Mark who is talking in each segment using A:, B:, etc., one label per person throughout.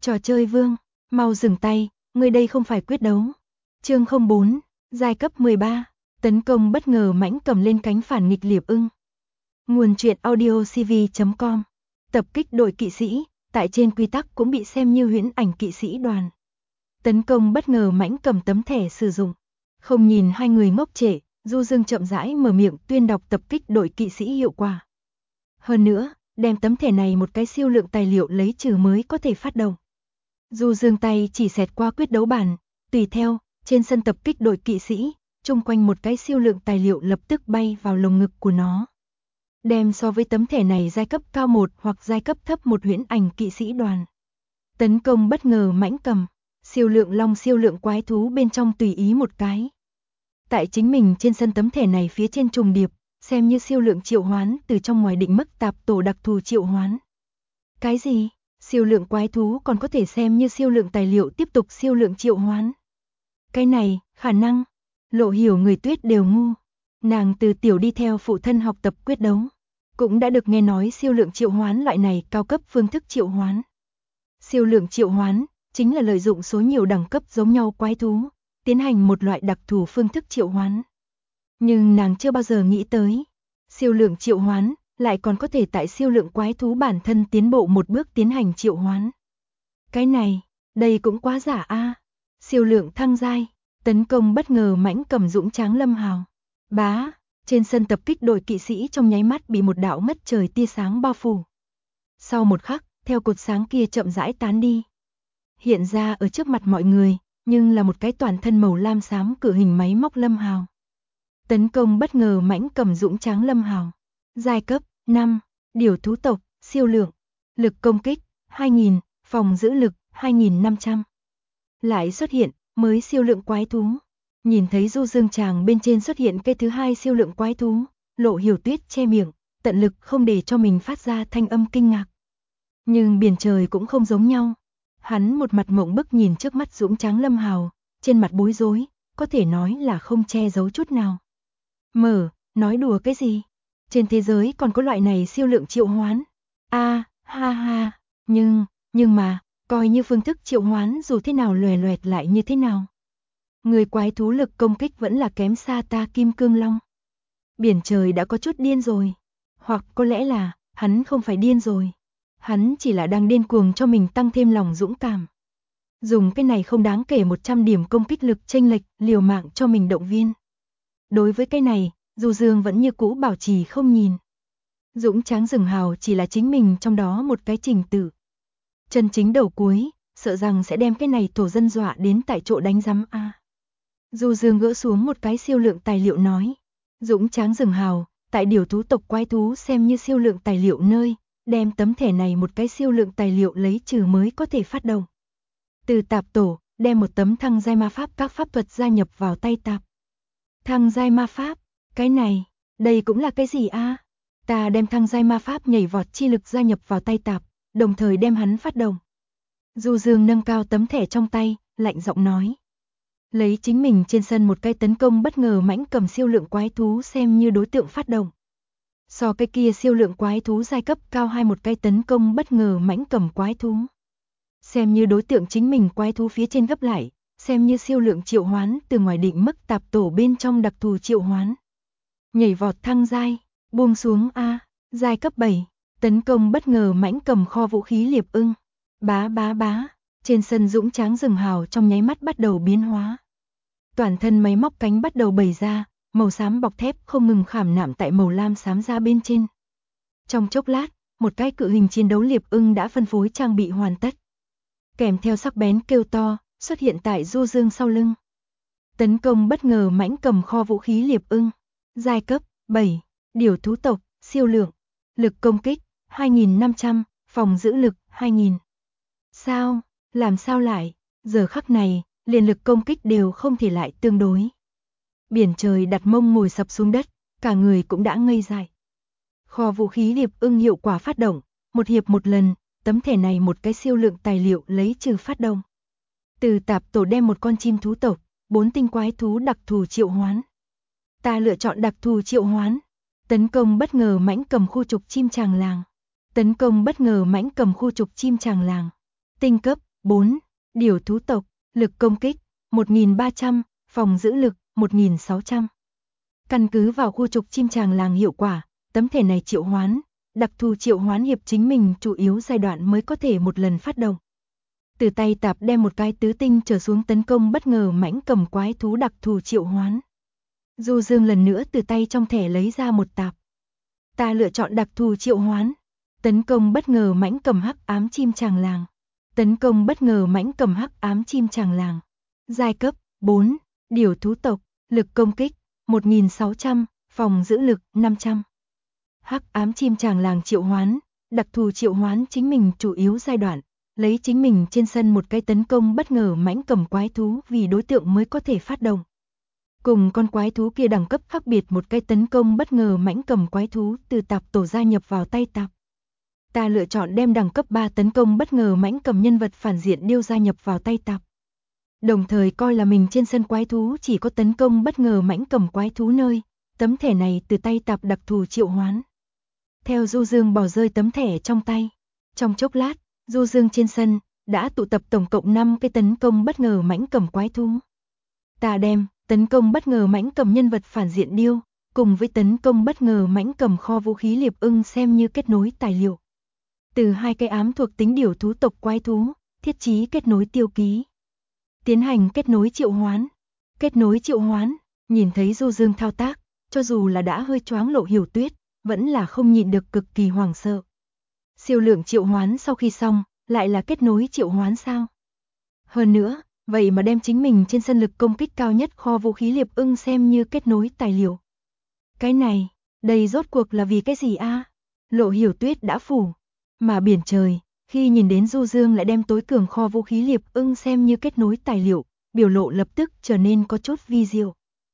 A: Trò chơi vương, mau dừng tay, người đây không phải quyết đấu. Chương 04, giai cấp 13, tấn công bất ngờ mãnh cầm lên cánh phản nghịch liệp ưng. Nguồn truyện audio cv.com. Tập kích đội kỵ sĩ, tại trên quy tắc cũng bị xem như huyễn ảnh kỵ sĩ đoàn. Tấn công bất ngờ mãnh cầm tấm thẻ sử dụng. Không nhìn hai người ngốc trệ, Du Dương chậm rãi mở miệng tuyên đọc tập kích đội kỵ sĩ hiệu quả. Hơn nữa, đem tấm thẻ này một cái siêu lượng tài liệu lấy trừ mới có thể phát động. Du Dương tay chỉ xẹt qua quyết đấu bản, tùy theo, trên sân tập kích đội kỵ sĩ, chung quanh một cái siêu lượng tài liệu lập tức bay vào lồng ngực của nó. Đem so với tấm thẻ này giai cấp cao 1 hoặc giai cấp thấp 1 huyễn ảnh kỵ sĩ đoàn. Tấn công bất ngờ mãnh cầm, siêu lượng long siêu lượng quái thú bên trong tùy ý một cái. Tại chính mình trên sân tấm thẻ này phía trên trùng điệp, xem như siêu lượng triệu hoán từ trong ngoài định mức tạp tổ đặc thù triệu hoán. Cái gì? Siêu lượng quái thú còn có thể xem như siêu lượng tài liệu tiếp tục siêu lượng triệu hoán. Cái này, khả năng, Lộ Hiểu người Tuyết đều ngu. Nàng từ tiểu đi theo phụ thân học tập quyết đấu, cũng đã được nghe nói siêu lượng triệu hoán loại này cao cấp phương thức triệu hoán. Siêu lượng triệu hoán chính là lợi dụng số nhiều đẳng cấp giống nhau quái thú, tiến hành một loại đặc thù phương thức triệu hoán. Nhưng nàng chưa bao giờ nghĩ tới, siêu lượng triệu hoán lại còn có thể tại siêu lượng quái thú bản thân tiến bộ một bước tiến hành triệu hoán. Cái này, đây cũng quá giả a. Siêu lượng thăng giai, tấn công bất ngờ mãnh cầm dũng tráng lâm hào. Bá, trên sân tập kích đội kỵ sĩ trong nháy mắt bị một đạo ngất trời tia sáng bao phủ. Sau một khắc, theo cột sáng kia chậm rãi tán đi. Hiện ra ở trước mặt mọi người, nhưng là một cái toàn thân màu lam xám cự hình máy móc lâm hào. Tấn công bất ngờ mãnh cầm dũng tráng lâm hào. Giai cấp 5, điều thú tộc, siêu lượng, lực công kích 2000, phòng giữ lực 2500. Lại xuất hiện mới siêu lượng quái thú. Nhìn thấy Du Dương tràng bên trên xuất hiện cái thứ hai siêu lượng quái thú, Lộ Hiểu Tuyết che miệng, tận lực không để cho mình phát ra thanh âm kinh ngạc. Nhưng biển trời cũng không giống nhau. Hắn một mặt mộng bức nhìn trước mắt dũng tráng lâm hào, trên mặt bối rối, có thể nói là không che giấu chút nào. Nói đùa cái gì? Trên thế giới còn có loại này siêu lượng triệu hoán. Ha ha, nhưng mà, coi như phương thức triệu hoán dù thế nào loè loẹt lại như thế nào. Người quái thú lực công kích vẫn là kém xa ta Kim Cương Long. Biển trời đã có chút điên rồi. Hoặc có lẽ là, hắn không phải điên rồi. Hắn chỉ là đang điên cuồng cho mình tăng thêm lòng dũng cảm. Dùng cái này không đáng kể 100 điểm công kích lực chênh lệch, liều mạng cho mình động viên. Đối với cái này, Du Dương vẫn như cũ bảo trì không nhìn. Dũng tráng rừng hào chỉ là chính mình trong đó một cái trình tự. Chân chính đầu cuối, sợ rằng sẽ đem cái này thổ dân dọa đến tại chỗ đánh rắm a. Du Dương gỡ xuống một cái siêu lượng tài liệu nói. Dũng tráng rừng hào, tại điều thú tộc quái thú xem như siêu lượng tài liệu nơi, đem tấm thẻ này một cái siêu lượng tài liệu lấy trừ mới có thể phát động. Từ tạp tổ, đem một tấm thăng giai ma pháp các pháp thuật gia nhập vào tay tạp. Thăng giai ma pháp, cái này, đây cũng là cái gì a? Ta đem thăng giai ma pháp nhảy vọt chi lực gia nhập vào tay tạp, đồng thời đem hắn phát động. Du Dương nâng cao tấm thẻ trong tay, lạnh giọng nói. Lấy chính mình trên sân một cái tấn công bất ngờ mãnh cầm siêu lượng quái thú xem như đối tượng phát động. So cái kia siêu lượng quái thú giai cấp cao hai một cái tấn công bất ngờ mãnh cầm quái thú. Xem như đối tượng chính mình quái thú phía trên gấp lại, xem như siêu lượng triệu hoán từ ngoài định mức tạp tổ bên trong đặc thù triệu hoán. Nhảy vọt thăng giai, buông xuống a, giai cấp 7, tấn công bất ngờ mãnh cầm kho vũ khí liệp ưng. Bá, trên sân dũng tráng rừng hào trong nháy mắt bắt đầu biến hóa. Toàn thân máy móc cánh bắt đầu bày ra, màu xám bọc thép không ngừng khảm nạm tại màu lam xám da bên trên. Trong chốc lát, một cái cự hình chiến đấu liệp ưng đã phân phối trang bị hoàn tất. Kèm theo sắc bén kêu to, xuất hiện tại Du Dương sau lưng. Tấn công bất ngờ mãnh cầm kho vũ khí liệp ưng. Giai cấp 7, điều thú tộc, siêu lượng, lực công kích 2500, phòng giữ lực 2000. Sao, làm sao lại, giờ khắc này, liền lực công kích đều không thể lại tương đối. Biển trời đặt mông ngồi sập xuống đất, cả người cũng đã ngây dại. Kho vũ khí liệp ưng hiệu quả phát động, một hiệp một lần, tấm thẻ này một cái siêu lượng tài liệu lấy trừ phát động. Từ tạp tổ đem một con chim thú tộc, 4 tinh quái thú đặc thù triệu hoán. Ta lựa chọn đặc thù triệu hoán. Tấn công bất ngờ mãnh cầm khu trục chim tràng làng. Tấn công bất ngờ mãnh cầm khu trục chim tràng làng. Tinh cấp 4. Điều thú tộc, lực công kích 1300, phòng giữ lực 1600. Căn cứ vào khu trục chim tràng làng hiệu quả, tấm thẻ này triệu hoán, đặc thù triệu hoán hiệp chính mình chủ yếu giai đoạn mới có thể một lần phát động. Từ tay tạp đem một cái tứ tinh trở xuống tấn công bất ngờ mãnh cầm quái thú đặc thù triệu hoán. Du Dương lần nữa từ tay trong thẻ lấy ra một tạp. Ta lựa chọn đặc thù triệu hoán. Tấn công bất ngờ mãnh cầm hắc ám chim tràng làng. Tấn công bất ngờ mãnh cầm hắc ám chim tràng làng. Giai cấp 4, điều thú tộc, lực công kích 1600, phòng giữ lực 500. Hắc ám chim tràng làng triệu hoán, đặc thù triệu hoán chính mình chủ yếu giai đoạn, lấy chính mình trên sân một cái tấn công bất ngờ mãnh cầm quái thú vì đối tượng mới có thể phát động. Cùng con quái thú kia đẳng cấp khác biệt một cái tấn công bất ngờ mãnh cầm quái thú từ tạp tổ gia nhập vào tay tạp. Ta lựa chọn đem đẳng cấp 3 tấn công bất ngờ mãnh cầm nhân vật phản diện điêu gia nhập vào tay tạp. Đồng thời coi là mình trên sân quái thú chỉ có tấn công bất ngờ mãnh cầm quái thú nơi, tấm thẻ này từ tay tạp đặc thù triệu hoán. Theo Du Dương bỏ rơi tấm thẻ trong tay. Trong chốc lát, Du Dương trên sân đã tụ tập tổng cộng 5 cái tấn công bất ngờ mãnh cầm quái thú. Ta đem tấn công bất ngờ mãnh cầm nhân vật phản diện điêu, cùng với tấn công bất ngờ mãnh cầm kho vũ khí liệp ưng xem như kết nối tài liệu. Từ hai cái ám thuộc tính điều thú tộc quái thú, thiết chí kết nối tiêu ký. Tiến hành kết nối triệu hoán. Kết nối triệu hoán, nhìn thấy Du Dương thao tác, cho dù là đã hơi choáng Lộ Hiểu Tuyết, vẫn là không nhịn được cực kỳ hoảng sợ. Siêu lượng triệu hoán sau khi xong, lại là kết nối triệu hoán sao? Hơn nữa, vậy mà đem chính mình trên sân lực công kích cao nhất kho vũ khí liệp ưng xem như kết nối tài liệu. Cái này, đây rốt cuộc là vì cái gì a? Lộ Hiểu Tuyết đã phủ, mà biển trời, khi nhìn đến Du Dương lại đem tối cường kho vũ khí liệp ưng xem như kết nối tài liệu, biểu lộ lập tức trở nên có chút vi diệu.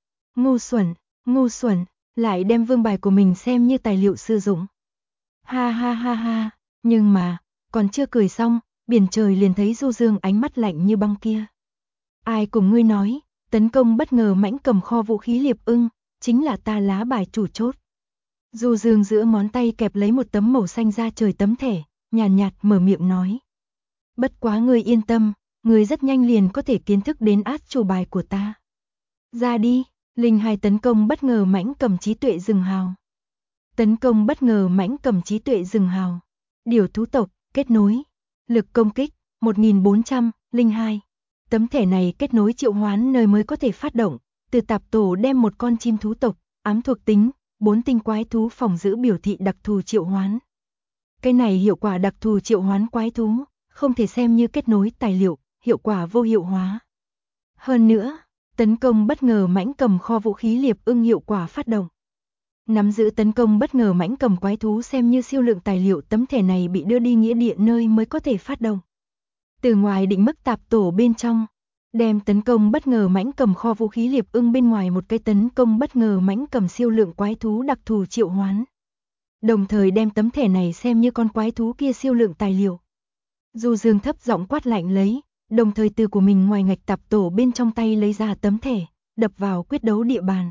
A: Ngu xuẩn, lại đem vương bài của mình xem như tài liệu sử dụng. Ha ha ha ha, nhưng mà, còn chưa cười xong, biển trời liền thấy Du Dương ánh mắt lạnh như băng kia. Ai cùng ngươi nói, tấn công bất ngờ mãnh cầm kho vũ khí liệp ưng, chính là ta lá bài chủ chốt. Du Dương giữa ngón tay kẹp lấy một tấm màu xanh da trời tấm thẻ, nhàn nhạt mở miệng nói. Bất quá ngươi yên tâm, ngươi rất nhanh liền có thể kiến thức đến át chủ bài của ta. Ra đi, linh hài tấn công bất ngờ mãnh cầm trí tuệ rừng hào. Tấn công bất ngờ mãnh cầm trí tuệ rừng hào. Điều thú tộc, kết nối. Lực công kích, 1400, linh hai. Tấm thẻ này kết nối triệu hoán nơi mới có thể phát động, từ tạp tổ đem một con chim thú tộc, ám thuộc tính, 4 tinh quái thú phòng giữ biểu thị đặc thù triệu hoán. Cái này hiệu quả đặc thù triệu hoán quái thú, không thể xem như kết nối tài liệu, hiệu quả vô hiệu hóa. Hơn nữa, tấn công bất ngờ mãnh cầm kho vũ khí liệp ưng hiệu quả phát động. Nắm giữ tấn công bất ngờ mãnh cầm quái thú xem như siêu lượng tài liệu tấm thẻ này bị đưa đi nghĩa địa nơi mới có thể phát động. Từ ngoài định mức tạp tổ bên trong, đem tấn công bất ngờ mãnh cầm kho vũ khí liệp ưng bên ngoài một cái tấn công bất ngờ mãnh cầm siêu lượng quái thú đặc thù triệu hoán. Đồng thời đem tấm thẻ này xem như con quái thú kia siêu lượng tài liệu. Du Dương thấp giọng quát lạnh lấy, đồng thời từ của mình ngoài ngạch tạp tổ bên trong tay lấy ra tấm thẻ, đập vào quyết đấu địa bàn.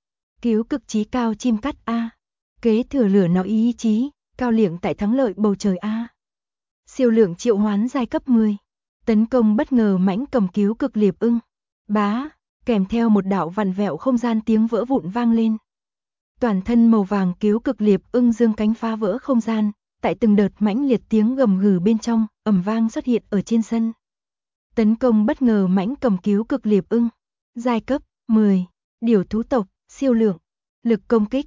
A: Cứu cực chí cao chim cắt A. Kế thừa lửa nó ý chí, cao liệng tại thắng lợi bầu trời A. Siêu lượng triệu hoán giai cấp 10. Tấn công bất ngờ mãnh cầm cứu cực liệp ưng. Bá, kèm theo một đạo vặn vẹo không gian tiếng vỡ vụn vang lên. Toàn thân màu vàng cứu cực liệp ưng dương cánh phá vỡ không gian, tại từng đợt mãnh liệt tiếng gầm gừ bên trong, ầm vang xuất hiện ở trên sân. Tấn công bất ngờ mãnh cầm cứu cực liệp ưng. Giai cấp 10. Điều thú tộc, siêu lượng. Lực công kích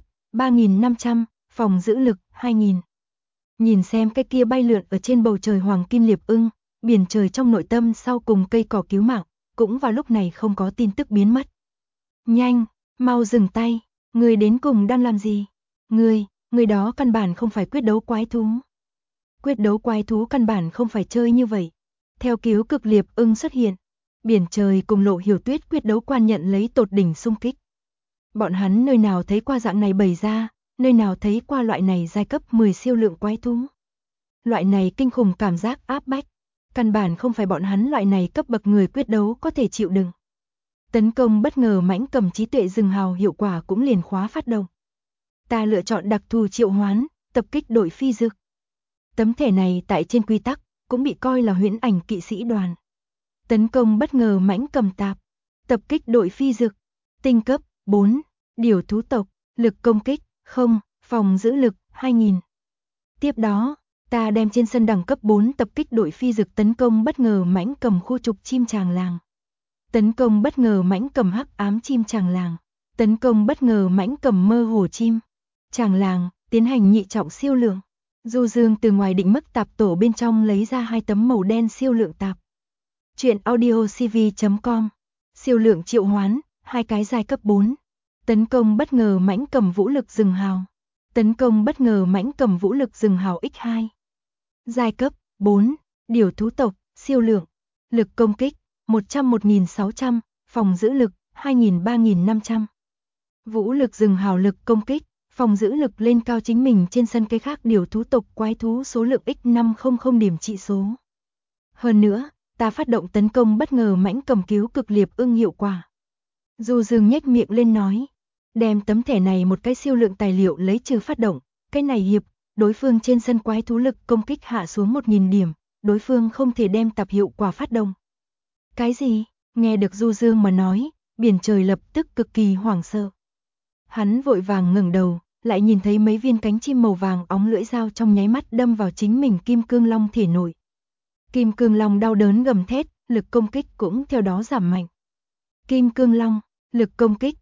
A: 3500, phòng giữ lực 2000. Nhìn xem cái kia bay lượn ở trên bầu trời hoàng kim liệp ưng, biển trời trong nội tâm sau cùng cây cỏ cứu mạng, cũng vào lúc này không có tin tức biến mất. Nhanh, mau dừng tay, ngươi đến cùng đang làm gì? Ngươi đó căn bản không phải quyết đấu quái thú. Quyết đấu quái thú căn bản không phải chơi như vậy. Theo cứu cực liệp ưng xuất hiện, biển trời cùng Lộ Hiểu Tuyết quyết đấu quan nhận lấy tột đỉnh xung kích. Bọn hắn nơi nào thấy qua dạng này bày ra, nơi nào thấy qua loại này giai cấp 10 siêu lượng quái thú. Loại này kinh khủng cảm giác áp bách, căn bản không phải bọn hắn loại này cấp bậc người quyết đấu có thể chịu đựng. Tấn công bất ngờ mãnh cầm trí tuệ rừng hào hiệu quả cũng liền khóa phát động. Ta lựa chọn đặc thù triệu hoán, tập kích đội phi dực. Tấm thẻ này tại trên quy tắc, cũng bị coi là huyễn ảnh kỵ sĩ đoàn. Tấn công bất ngờ mãnh cầm tạp, tập kích đội phi dực, tinh cấp 4, điểu thú tộc, lực công kích 0, phòng giữ lực 2000. Tiếp đó, ta đem trên sân đẳng cấp 4 tập kích đội phi dực tấn công bất ngờ mãnh cầm khu trục chim tràng làng. Tấn công bất ngờ mãnh cầm hắc ám chim tràng làng. Tấn công bất ngờ mãnh cầm mơ hồ chim tràng làng, tiến hành nhị trọng siêu lượng. Du Dương từ ngoài định mức tạp tổ bên trong lấy ra 2 tấm màu đen siêu lượng tạp. Truyện audio cv.com. Siêu lượng triệu hoán, 2 cái giai cấp 4. Tấn công bất ngờ mãnh cầm vũ lực rừng hào. Tấn công bất ngờ mãnh cầm vũ lực rừng hào x2. Giai cấp 4, điểu thú tộc, siêu lượng. Lực công kích 101.600, phòng giữ lực 2.000-3.500. Vũ lực rừng hào lực công kích, phòng giữ lực lên cao chính mình trên sân cái khác điểu thú tộc quái thú số lượng x500 điểm trị số. Hơn nữa, ta phát động tấn công bất ngờ mãnh cầm cứu cực liệp ưng hiệu quả. Du Dương nhếch miệng lên nói, đem tấm thẻ này một cái siêu lượng tài liệu lấy trừ phát động, cái này hiệp, đối phương trên sân quái thú lực công kích hạ xuống 1000 điểm, đối phương không thể đem tạp hiệu quả phát động. Cái gì? Nghe được Du Dương mà nói, biển trời lập tức cực kỳ hoảng sợ. Hắn vội vàng ngẩng đầu, lại nhìn thấy mấy viên cánh chim màu vàng óng lưỡi dao trong nháy mắt đâm vào chính mình Kim Cương Long thể nội. Kim Cương Long đau đớn gầm thét, lực công kích cũng theo đó giảm mạnh. Kim Cương Long, lực công kích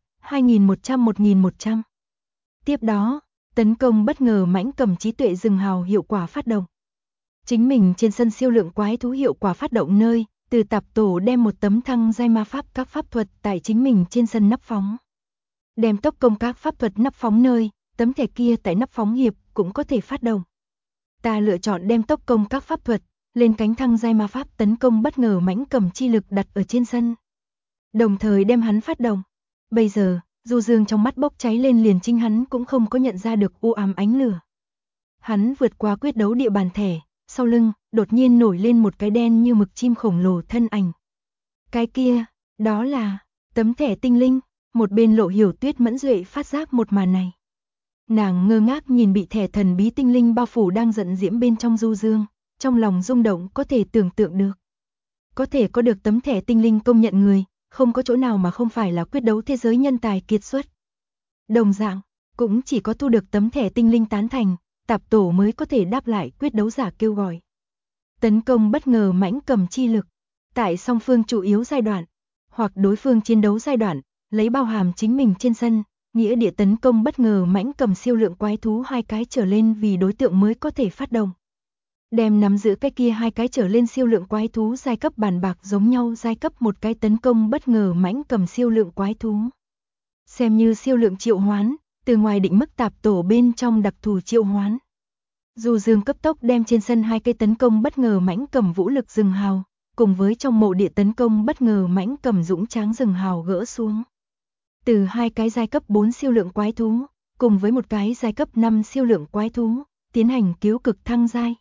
A: 2100-1100. Tiếp đó, tấn công bất ngờ mãnh cầm trí tuệ rừng hào hiệu quả phát động. Chính mình trên sân siêu lượng quái thú hiệu quả phát động nơi, từ tạp tổ đem một tấm thăng giai ma pháp các pháp thuật tại chính mình trên sân nắp phóng. Đem tốc công các pháp thuật nắp phóng nơi, tấm thẻ kia tại nắp phóng hiệp cũng có thể phát động. Ta lựa chọn đem tốc công các pháp thuật, lên cánh thăng giai ma pháp tấn công bất ngờ mãnh cầm chi lực đặt ở trên sân. Đồng thời đem hắn phát động. Bây giờ, Du Dương trong mắt bốc cháy lên liền chính hắn cũng không có nhận ra được u ám ánh lửa. Hắn vượt qua quyết đấu địa bàn thẻ, sau lưng, đột nhiên nổi lên một cái đen như mực chim khổng lồ thân ảnh. Cái kia, đó là tấm thẻ tinh linh, một bên Lộ Hiểu Tuyết mẫn duệ phát giác một màn này. Nàng ngơ ngác nhìn bị thẻ thần bí tinh linh bao phủ đang giận diễm bên trong Du Dương, trong lòng rung động có thể tưởng tượng được. Có thể có được tấm thẻ tinh linh công nhận người, không có chỗ nào mà không phải là quyết đấu thế giới nhân tài kiệt xuất. Đồng dạng, cũng chỉ có thu được tấm thẻ tinh linh tán thành, tạp tổ mới có thể đáp lại quyết đấu giả kêu gọi. Tấn công bất ngờ mãnh cầm chi lực, tại song phương chủ yếu giai đoạn, hoặc đối phương chiến đấu giai đoạn, lấy bao hàm chính mình trên sân, nghĩa địa tấn công bất ngờ mãnh cầm siêu lượng quái thú 2 cái trở lên vì đối tượng mới có thể phát động. Đem nắm giữ cái kia 2 cái trở lên siêu lượng quái thú giai cấp bàn bạc giống nhau giai cấp một cái tấn công bất ngờ mãnh cầm siêu lượng quái thú. Xem như siêu lượng triệu hoán, từ ngoài định mức tạp tổ bên trong đặc thù triệu hoán. Du Dương cấp tốc đem trên sân 2 cây tấn công bất ngờ mãnh cầm vũ lực rừng hào, cùng với trong mộ địa tấn công bất ngờ mãnh cầm dũng tráng rừng hào gỡ xuống. Từ 2 cái giai cấp 4 siêu lượng quái thú, cùng với một cái giai cấp 5 siêu lượng quái thú, tiến hành cứu cực thăng giai.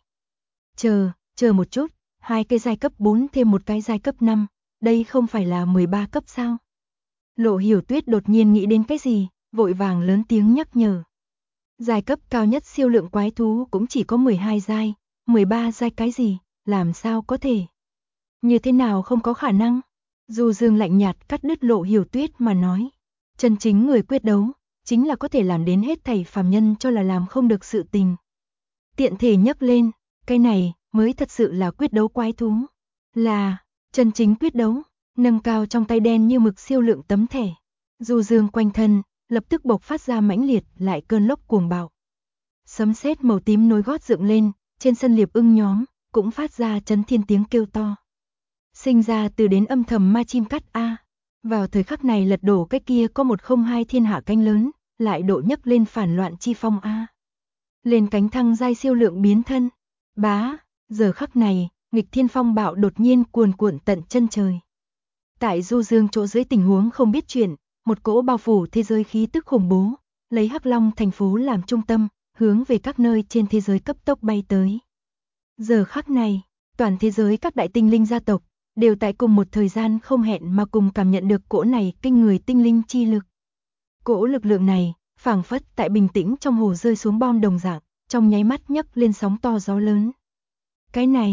A: Chờ một chút, 2 cái giai cấp 4 thêm một cái giai cấp 5, đây không phải là 13 cấp sao? Lộ Hiểu Tuyết đột nhiên nghĩ đến cái gì, vội vàng lớn tiếng nhắc nhở. Giai cấp cao nhất siêu lượng quái thú cũng chỉ có 12 giai, 13 giai cái gì, làm sao có thể? Như thế nào không có khả năng? Du Dương lạnh nhạt cắt đứt Lộ Hiểu Tuyết mà nói. Chân chính người quyết đấu, chính là có thể làm đến hết thảy phàm nhân cho là làm không được sự tình. Tiện thể nhấc lên, cái này mới thật sự là quyết đấu quái thú. Là, chân chính quyết đấu, nâng cao trong tay đen như mực siêu lượng tấm thẻ. Du Dương quanh thân, lập tức bộc phát ra mãnh liệt lại cơn lốc cuồng bạo. Sấm sét màu tím nối gót dựng lên, trên sân liệp ưng nhóm, cũng phát ra chấn thiên tiếng kêu to. Sinh ra từ đến âm thầm ma chim cắt A. Vào thời khắc này lật đổ cái kia có 102 thiên hạ canh lớn, lại độ nhấc lên phản loạn chi phong A. Lên cánh thăng giai siêu lượng biến thân. Bá, giờ khắc này, nghịch thiên phong bạo đột nhiên cuồn cuộn tận chân trời. Tại Du Dương chỗ dưới tình huống không biết chuyện, một cỗ bao phủ thế giới khí tức khủng bố, lấy Hắc Long thành phố làm trung tâm, hướng về các nơi trên thế giới cấp tốc bay tới. Giờ khắc này, toàn thế giới các đại tinh linh gia tộc, đều tại cùng một thời gian không hẹn mà cùng cảm nhận được cỗ này kinh người tinh linh chi lực. Cỗ lực lượng này, phảng phất tại bình tĩnh trong hồ rơi xuống bom đồng dạng, trong nháy mắt nhấc lên sóng to gió lớn. Cái này,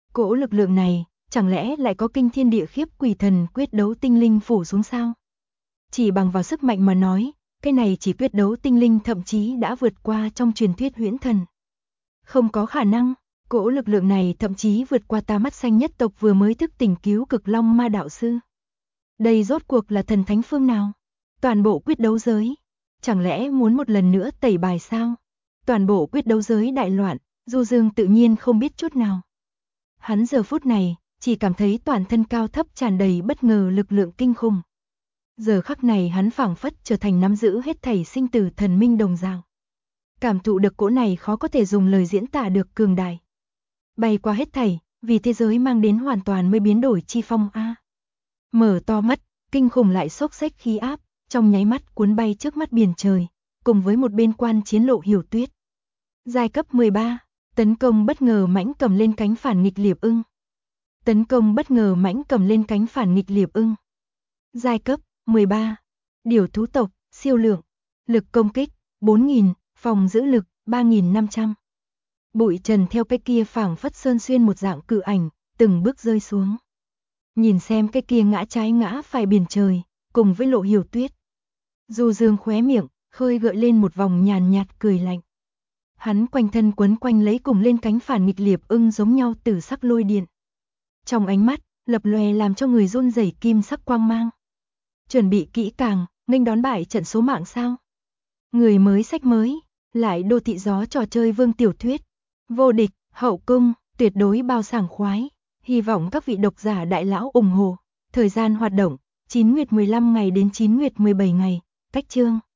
A: Cỗ lực lượng này, chẳng lẽ lại có kinh thiên địa khiếp quỷ thần quyết đấu tinh linh phủ xuống sao? Chỉ bằng vào sức mạnh mà nói, cái này chỉ quyết đấu tinh linh thậm chí đã vượt qua trong truyền thuyết huyễn thần. Không có khả năng, cỗ lực lượng này thậm chí vượt qua ta mắt xanh nhất tộc vừa mới thức tỉnh cứu cực long ma đạo sư. Đây rốt cuộc là thần thánh phương nào? Toàn bộ quyết đấu giới. Chẳng lẽ muốn một lần nữa tẩy bài sao? Toàn bộ quyết đấu giới đại loạn, Du Dương tự nhiên không biết chút nào. Hắn giờ phút này, chỉ cảm thấy toàn thân cao thấp tràn đầy bất ngờ lực lượng kinh khủng. Giờ khắc này hắn phảng phất trở thành nắm giữ hết thảy sinh tử thần minh đồng dạng. Cảm thụ được cỗ này khó có thể dùng lời diễn tả được cường đại. Bay qua hết thảy, vì thế giới mang đến hoàn toàn mới biến đổi chi phong a. Mở to mắt, kinh khủng lại xốc xách khí áp, trong nháy mắt cuốn bay trước mắt biển trời, cùng với một bên quan chiến Lộ Hiểu Tuyết. Giai cấp 13, tấn công bất ngờ mãnh cầm lên cánh phản nghịch liệp ưng. Tấn công bất ngờ mãnh cầm lên cánh phản nghịch liệp ưng. Giai cấp 13, điểu thú tộc, siêu lượng, lực công kích 4000, phòng giữ lực 3500. Bụi trần theo cái kia phảng phất sơn xuyên một dạng cự ảnh, từng bước rơi xuống. Nhìn xem cái kia ngã trái ngã phải biển trời, cùng với Lộ Hiểu Tuyết. Du Dương khóe miệng, khơi gợi lên một vòng nhàn nhạt cười lạnh. Hắn quanh thân quấn quanh lấy cùng lên cánh phản nghịch liệp ưng giống nhau tử sắc lôi điện. Trong ánh mắt, lập lòe làm cho người run rẩy kim sắc quang mang. Chuẩn bị kỹ càng, nghênh đón bại trận số mạng sao? Người mới sách mới, lại đô thị gió trò chơi vương tiểu thuyết. Vô địch, hậu cung, tuyệt đối bao sảng khoái. Hy vọng các vị độc giả đại lão ủng hộ. Thời gian hoạt động, 9 nguyệt 15 ngày đến 9 nguyệt 17 ngày. Cách chương